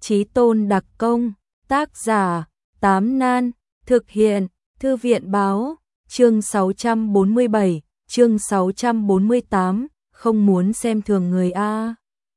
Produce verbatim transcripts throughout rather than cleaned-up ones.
Chí tôn đặc công, tác giả, Tám Nan, thực hiện, Thư viện báo, chương sáu trăm bốn mươi bảy, chương sáu trăm bốn mươi tám, không muốn xem thường người A.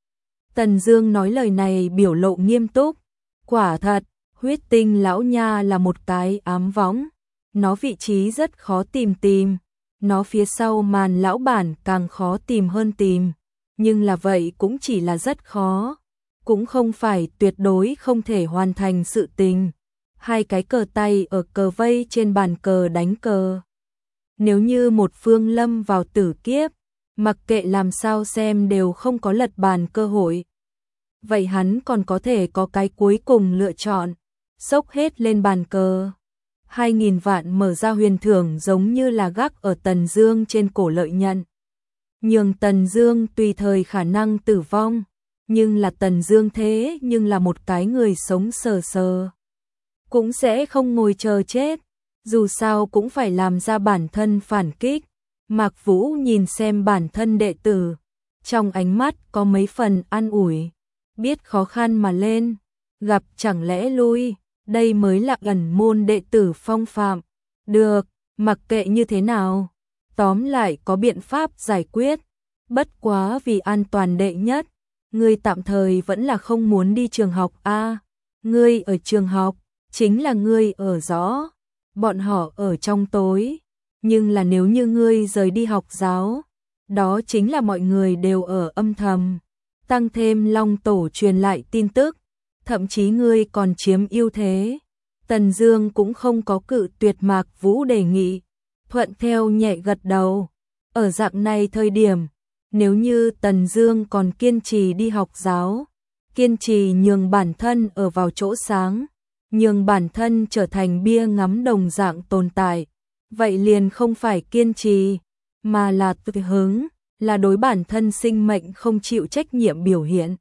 Tần Dương nói lời này biểu lộ nghiêm túc, quả thật, huyết tinh lão nha là một cái ám võng, nó vị trí rất khó tìm tìm, nó phía sau màn lão bản càng khó tìm hơn tìm, nhưng là vậy cũng chỉ là rất khó, cũng không phải tuyệt đối không thể hoàn thành sự tình. Hai cái cờ tay ở cờ vây trên bàn cờ đánh cờ. Nếu như một phương lâm vào tử kiếp, mặc kệ làm sao xem đều không có lật bàn cơ hội. Vậy hắn còn có thể có cái cuối cùng lựa chọn, xốc hết lên bàn cờ. Hai nghìn vạn mở ra huyền thưởng giống như là gác ở Tần Dương trên cổ lợi nhận. Nhường Tần Dương tùy thời khả năng tử vong, nhưng là Tần Dương thế nhưng là một cái người sống sờ sờ. Cũng sẽ không ngồi chờ chết, dù sao cũng phải làm ra bản thân phản kích. Mạc Vũ nhìn xem bản thân đệ tử, trong ánh mắt có mấy phần an ủi, biết khó khăn mà lên, gặp chẳng lẽ lui, đây mới là ẩn môn đệ tử phong phạm. Được, mặc kệ như thế nào, tóm lại có biện pháp giải quyết, bất quá vì an toàn đệ nhất, ngươi tạm thời vẫn là không muốn đi trường học a. Ngươi ở trường học chính là ngươi ở rõ, bọn họ ở trong tối, nhưng là nếu như ngươi rời đi học giáo, đó chính là mọi người đều ở âm thầm, tăng thêm Long Tổ truyền lại tin tức, thậm chí ngươi còn chiếm ưu thế. Tần Dương cũng không có cự tuyệt Mạc Vũ đề nghị, thuận theo nhẹ gật đầu. Ở dạng này thời điểm, nếu như Tần Dương còn kiên trì đi học giáo, kiên trì nhường bản thân ở vào chỗ sáng, nhường bản thân trở thành bia ngắm đồng dạng tồn tại, vậy liền không phải kiên trì, mà là tự hứng, là đối bản thân sinh mệnh không chịu trách nhiệm biểu hiện.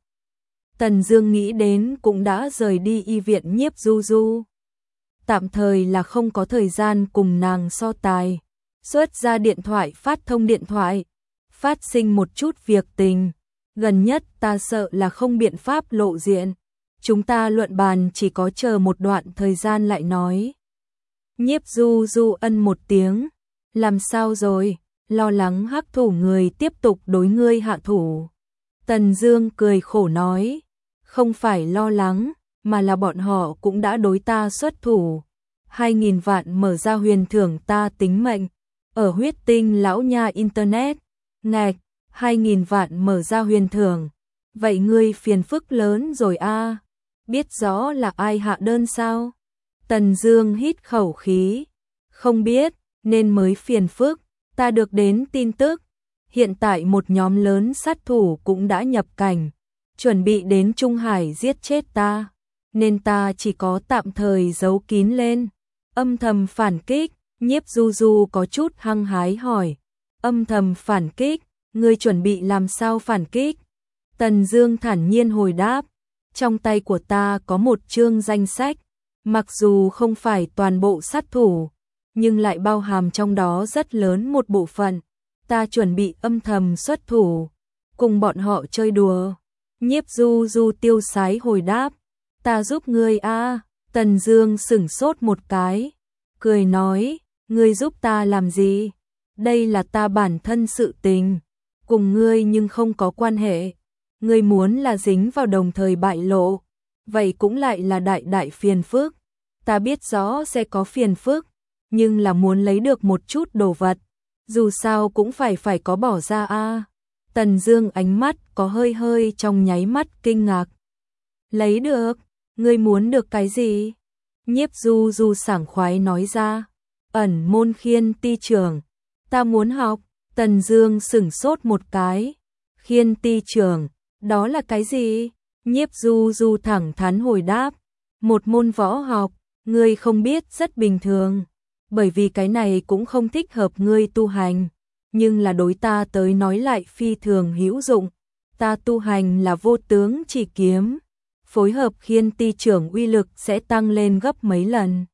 Tần Dương nghĩ đến cũng đã rời đi y viện Nhiếp Du Du. Tạm thời là không có thời gian cùng nàng so tài, xuất ra điện thoại phát thông điện thoại, phát sinh một chút việc tình, gần nhất ta sợ là không biện pháp lộ diện. Chúng ta luận bàn chỉ có chờ một đoạn thời gian lại nói. Nhiếp Du Du ân một tiếng, làm sao rồi, lo lắng hắc thủ người tiếp tục đối ngươi hạ thủ. Tần Dương cười khổ nói, không phải lo lắng, mà là bọn họ cũng đã đối ta xuất thủ. Hai nghìn vạn mở ra huyền thưởng ta tính mệnh, ở huyết tinh lão nha internet, ngạch, hai nghìn vạn mở ra huyền thưởng, vậy ngươi phiền phức lớn rồi a. Biết rõ là ai hạ đơn sao? Tần Dương hít khẩu khí, không biết, nên mới phiền phức, ta được đến tin tức, hiện tại một nhóm lớn sát thủ cũng đã nhập cảnh, chuẩn bị đến Trung Hải giết chết ta, nên ta chỉ có tạm thời giấu kín lên, âm thầm phản kích. Nhiếp Du Du có chút hăng hái hỏi, âm thầm phản kích, ngươi chuẩn bị làm sao phản kích? Tần Dương thản nhiên hồi đáp, trong tay của ta có một chương danh sách, mặc dù không phải toàn bộ sát thủ, nhưng lại bao hàm trong đó rất lớn một bộ phận, ta chuẩn bị âm thầm xuất thủ, cùng bọn họ chơi đùa. Nhiếp Du Du tiêu sái hồi đáp, ta giúp ngươi a. Tần Dương sững sốt một cái, cười nói, ngươi giúp ta làm gì? Đây là ta bản thân sự tình, cùng ngươi nhưng không có quan hệ. Ngươi muốn là dính vào đồng thời bại lộ, vậy cũng lại là đại đại phiền phức. Ta biết rõ sẽ có phiền phức, nhưng là muốn lấy được một chút đồ vật, dù sao cũng phải phải có bỏ ra a. Tần Dương ánh mắt có hơi hơi trong nháy mắt kinh ngạc. Lấy được? Ngươi muốn được cái gì? Nhiếp Du Du sảng khoái nói ra, ẩn môn khiên ti trưởng, ta muốn học. Tần Dương sững sốt một cái, khiên ti trưởng, đó là cái gì? Nhiếp Du Du thẳng thắn hồi đáp, một môn võ học, ngươi không biết rất bình thường, bởi vì cái này cũng không thích hợp ngươi tu hành, nhưng là đối ta tới nói lại phi thường hữu dụng. Ta tu hành là vô tướng chỉ kiếm, phối hợp khiên ti trưởng uy lực sẽ tăng lên gấp mấy lần.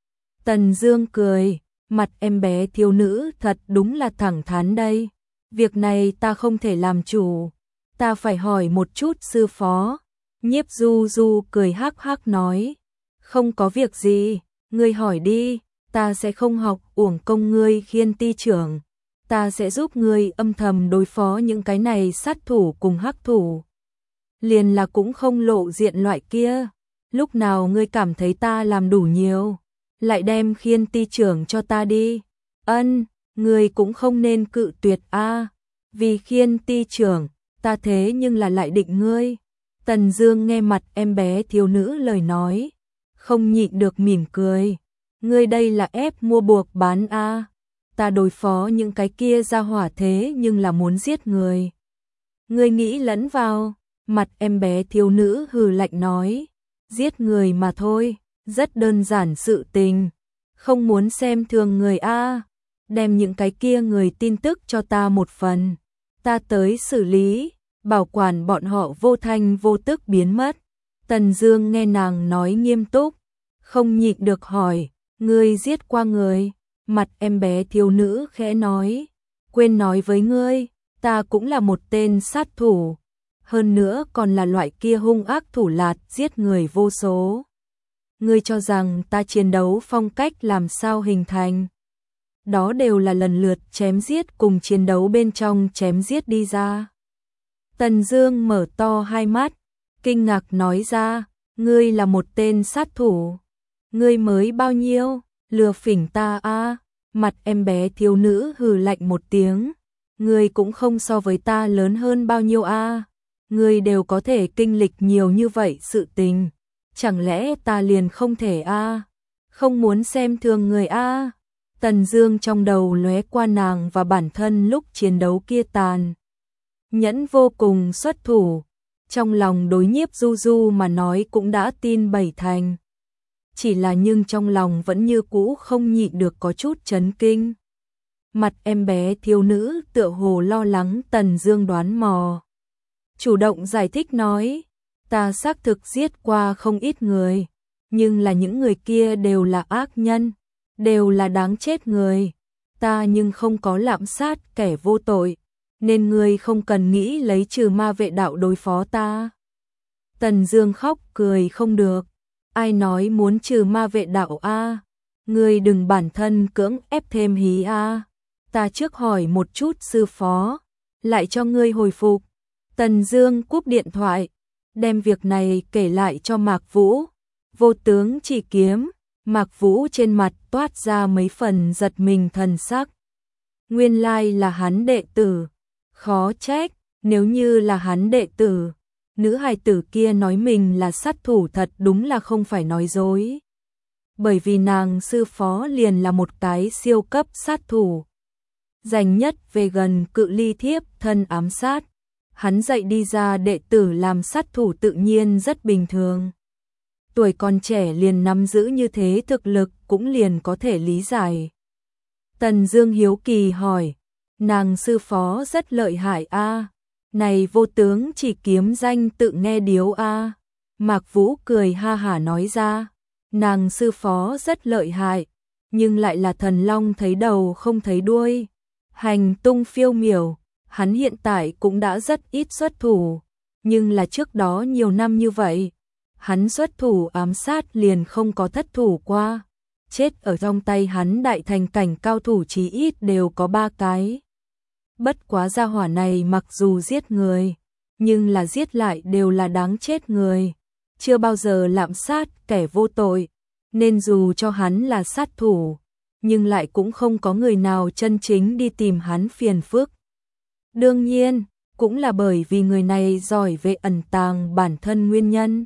Tần Dương cười, mặt em bé thiếu nữ thật đúng là thẳng thắn đây. Việc này ta không thể làm chủ, ta phải hỏi một chút sư phó. Nhiếp Du Du cười hắc hắc nói, không có việc gì, ngươi hỏi đi, ta sẽ không học uổng công ngươi Khiên Ti trưởng, ta sẽ giúp ngươi âm thầm đối phó những cái này sát thủ cùng hắc thủ. Liền là cũng không lộ diện loại kia, lúc nào ngươi cảm thấy ta làm đủ nhiều, lại đem Khiên Ti trưởng cho ta đi. Ân, ngươi cũng không nên cự tuyệt a, vì Khiên Ti trưởng, ta thế nhưng là lại định ngươi. Tần Dương nghe mặt em bé thiếu nữ lời nói, không nhịn được mỉm cười. Ngươi đây là ép mua buộc bán a, ta đối phó những cái kia ra hỏa thế nhưng là muốn giết người. Ngươi nghĩ lẫn vào, mặt em bé thiếu nữ hừ lạnh nói, giết người mà thôi, rất đơn giản sự tình, không muốn xem thường người a, đem những cái kia người tin tức cho ta một phần, ta tới xử lý, bảo quản bọn họ vô thanh vô tức biến mất. Tần Dương nghe nàng nói nghiêm túc, không nhịn được hỏi, ngươi giết qua người? Mặt em bé thiếu nữ khẽ nói, quên nói với ngươi, ta cũng là một tên sát thủ, hơn nữa còn là loại kia hung ác thủ lạt giết người vô số. Ngươi cho rằng ta chiến đấu phong cách làm sao hình thành? Đó đều là lần lượt chém giết cùng chiến đấu bên trong chém giết đi ra. Tần Dương mở to hai mắt, kinh ngạc nói ra, ngươi là một tên sát thủ, ngươi mới bao nhiêu, lừa phỉnh ta a? Mặt em bé thiếu nữ hừ lạnh một tiếng, ngươi cũng không so với ta lớn hơn bao nhiêu a, ngươi đều có thể kinh lịch nhiều như vậy sự tình, chẳng lẽ ta liền không thể a? Không muốn xem thường người a? Tần Dương trong đầu lóe qua nàng và bản thân lúc chiến đấu kia tàn nhẫn vô cùng xuất thủ, trong lòng đối Nhiếp Du Du mà nói cũng đã tin bảy thành. Chỉ là nhưng trong lòng vẫn như cũ không nhịn được có chút chấn kinh. Mặt em bé thiếu nữ tựa hồ lo lắng Tần Dương đoán mò, chủ động giải thích nói, ta xác thực giết qua không ít người, nhưng là những người kia đều là ác nhân, đều là đáng chết người, ta nhưng không có lạm sát kẻ vô tội, nên ngươi không cần nghĩ lấy trừ ma vệ đạo đối phó ta. Tần Dương khóc cười không được, ai nói muốn trừ ma vệ đạo a? Ngươi đừng bản thân cưỡng ép thêm hí a. Ta trước hỏi một chút sư phó, lại cho ngươi hồi phục. Tần Dương cúp điện thoại, đem việc này kể lại cho Mạc Vũ. Vô tướng chỉ kiếm, Mạc Vũ trên mặt toát ra mấy phần giật mình thần sắc. Nguyên lai là hắn đệ tử, khó trách, nếu như là hắn đệ tử, nữ hài tử kia nói mình là sát thủ thật đúng là không phải nói dối. Bởi vì nàng sư phó liền là một cái siêu cấp sát thủ, dành nhất về gần cự ly thiếp thân ám sát. Hắn dạy đi ra đệ tử làm sát thủ tự nhiên rất bình thường. Tuổi còn trẻ liền nắm giữ như thế thực lực cũng liền có thể lý giải. Tần Dương hiếu kỳ hỏi, nàng sư phó rất lợi hại a? Này vô tướng chỉ kiếm danh tự nghe điếu a? Mạc Vũ cười ha hả nói ra, nàng sư phó rất lợi hại, nhưng lại là thần long thấy đầu không thấy đuôi, hành tung phiêu miểu. Hắn hiện tại cũng đã rất ít xuất thủ, nhưng là trước đó nhiều năm như vậy, hắn xuất thủ ám sát liền không có thất thủ qua. Chết ở trong tay hắn đại thành cảnh cao thủ chí ít đều có ba cái. Bất quá gia hỏa này mặc dù giết người, nhưng là giết lại đều là đáng chết người, chưa bao giờ lạm sát kẻ vô tội, nên dù cho hắn là sát thủ, nhưng lại cũng không có người nào chân chính đi tìm hắn phiền phức. Đương nhiên, cũng là bởi vì người này giỏi về ẩn tàng bản thân nguyên nhân.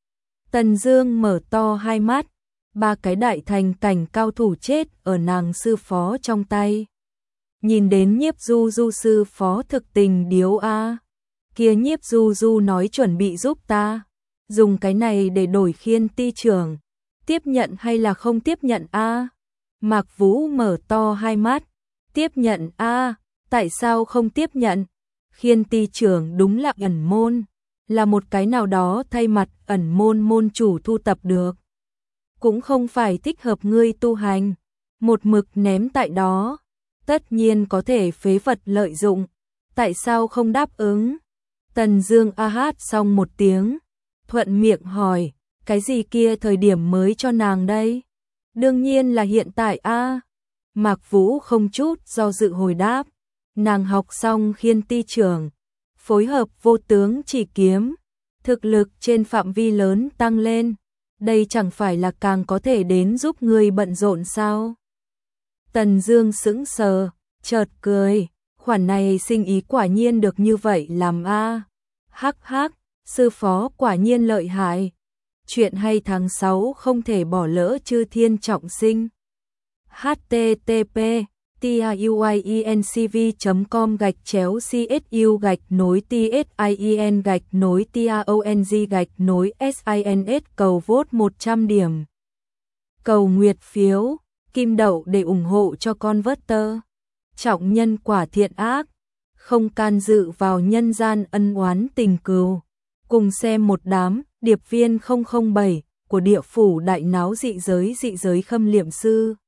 Tần Dương mở to hai mắt, ba cái đại thành cảnh cao thủ chết ở nàng sư phó trong tay. Nhìn đến Nhiếp Du Du sư phó thực tình điếu a, kia Nhiếp Du Du nói chuẩn bị giúp ta, dùng cái này để đổi Khiên Ti trưởng, tiếp nhận hay là không tiếp nhận a? Mạc Vũ mở to hai mắt, tiếp nhận a, tại sao không tiếp nhận? Khiên Ti trưởng đúng là ẩn môn, là một cái nào đó thay mặt ẩn môn môn chủ thu tập được, cũng không phải thích hợp ngươi tu hành, một mực ném tại đó, tất nhiên có thể phế vật lợi dụng, tại sao không đáp ứng? Tần Dương a hát xong một tiếng, thuận miệng hỏi, cái gì kia thời điểm mới cho nàng đây? Đương nhiên là hiện tại a. Mạc Vũ không chút do dự hồi đáp, nàng học xong Khiên Ti trưởng, phối hợp Vô Tướng Chỉ kiếm, thực lực trên phạm vi lớn tăng lên, đây chẳng phải là càng có thể đến giúp người bận rộn sao? Tần Dương sững sờ, chợt cười, khoản này sinh ý quả nhiên được như vậy làm a. Hắc hắc, sư phó quả nhiên lợi hại. Chuyện hay tháng sáu không thể bỏ lỡ Chư Thiên Trọng Sinh. h t t p tiuincv chấm com gạch chéo csu gạch nối tsien gạch nối tong gạch nối sins cầu vote một trăm điểm. Cầu nguyệt phiếu, kim đậu để ủng hộ cho con Converter. Trọng nhân quả thiện ác, không can dự vào nhân gian ân oán tình cừu. Cùng xem một đám điệp viên không không bảy của địa phủ đại náo dị giới dị giới Khâm Liệm Sư.